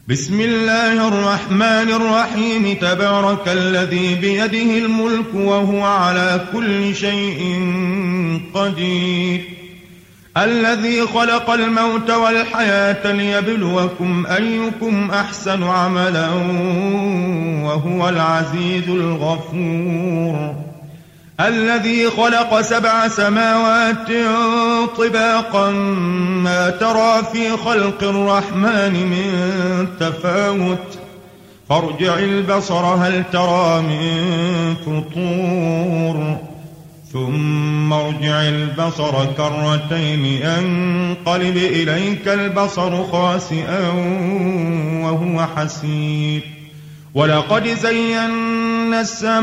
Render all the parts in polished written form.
بسم الله الرحمن الرحيم تبارك الذي بيده الملك وهو على كل شيء قدير الذي خلق الموت والحياة ليبلوكم أيكم أحسن عملا وهو العزيز الغفور الذي خلق 7 سماوات طباقا ما ترى في خلق الرحمن من تفاوت فارجع البصر هل ترى من فطور ثم ارجع البصر كرتين ينقلب إليك البصر خاسئا وهو حسير ولقد زينا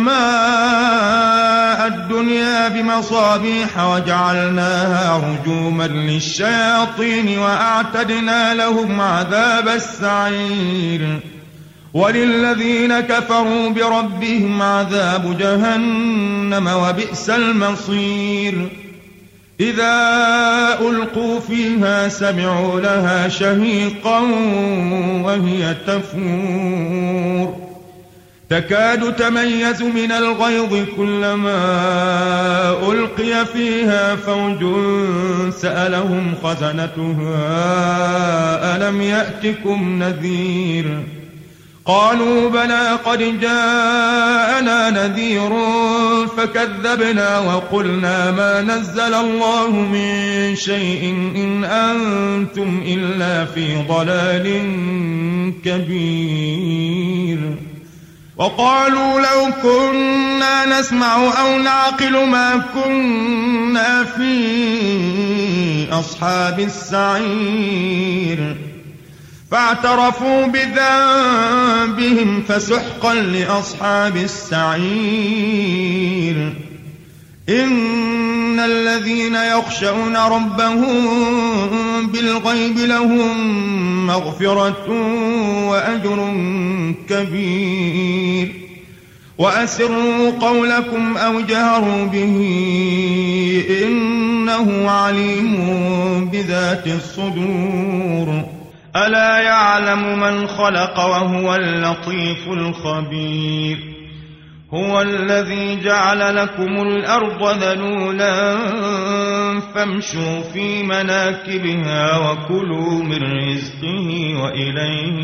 السماء الدنيا بمصابيح وجعلناها رجوما للشياطين وأعتدنا لهم عذاب السعير وللذين كفروا بربهم عذاب جهنم وبئس المصير إذا ألقوا فيها سمعوا لها شهيقا وهي تفور تكاد تميز من الغيظ كلما ألقي فيها فوج سألهم خزنتها ألم يأتكم نذير قالوا بلى قد جاءنا نذير فكذبنا وقلنا ما نزل الله من شيء إن أنتم إلا في ضلال كبير وقالوا لو كنا نسمع أو نعقل ما كنا في أصحاب السعير فاعترفوا بذنبهم فسحقا لأصحاب السعير إن الذين يخشون ربهم بالغيب لهم مغفرة وأجر كبير وأسروا قولكم أو جهروا به إنه عليم بذات الصدور ألا يعلم من خلق وهو اللطيف الخبير هو الذي جعل لكم الأرض ذلولا فامشوا في مناكبها وكلوا من رزقه وإليه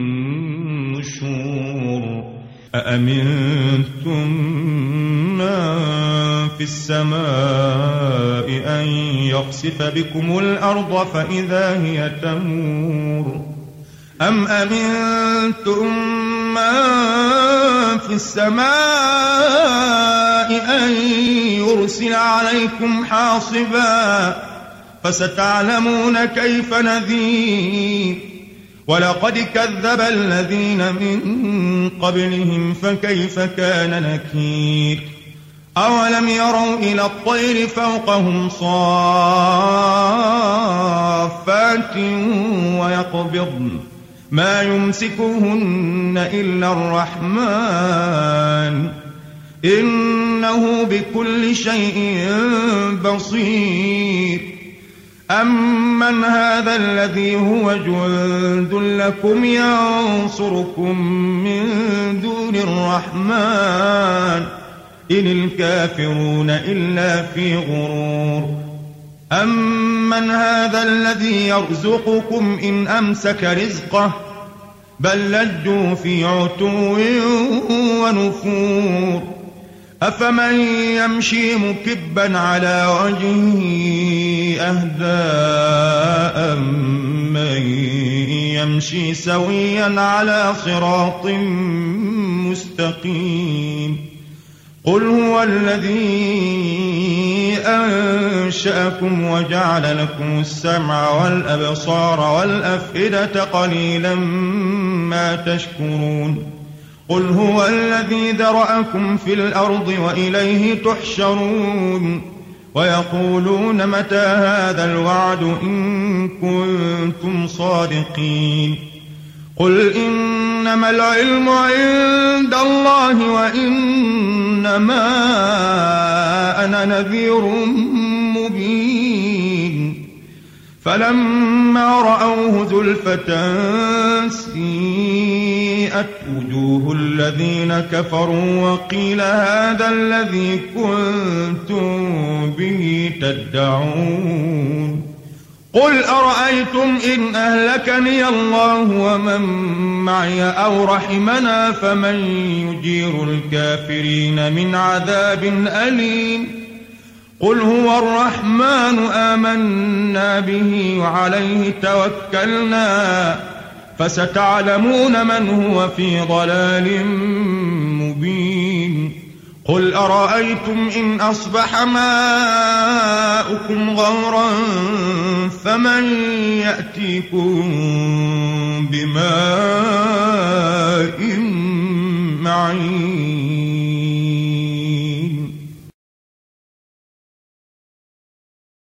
النشور أأمنتم من في السماء أن يخسف بكم الأرض فإذا هي تمور أم أمنتم من في السماء أن يرسل عليكم حاصبا فستعلمون كيف نذير ولقد كذب الذين من قبلهم فكيف كان نكير أولم يروا إلى الطير فوقهم صافات ويقبضن ما يمسكهن إلا الرحمن إنه بكل شيء بصير أمن هذا الذي هو جند لكم ينصركم من دون الرحمن إن الكافرون إلا في غرور أمن هذا الذي يرزقكم إن أمسك رزقه بل لجوا في عتو ونفور أفمن يمشي مكبا على وجهه أهدى أمن يمشي سويا على صراط مستقيم قل هو الذي أنشأكم وجعل لكم السمع والأبصار والأفئدة قليلا ما تشكرون قل هو الذي ذرأكم في الأرض وإليه تحشرون ويقولون متى هذا الوعد إن كنتم صادقين قل إنما العلم عند الله وإنما أنا نذير مبين فلما رأوه زلفة سيئة وسيئت وجوه الذين كفروا وقيل هذا الذي كنتم به تدعون قل أرأيتم إن أهلكني الله ومن معي أو رحمنا فمن يجير الكافرين من عذاب أليم قل هو الرحمن آمنا به وعليه توكلنا فستعلمون من هو في ضلال مبين قل أرأيتم إن أصبح ماؤكم غورا فمن يأتيكم بماء معين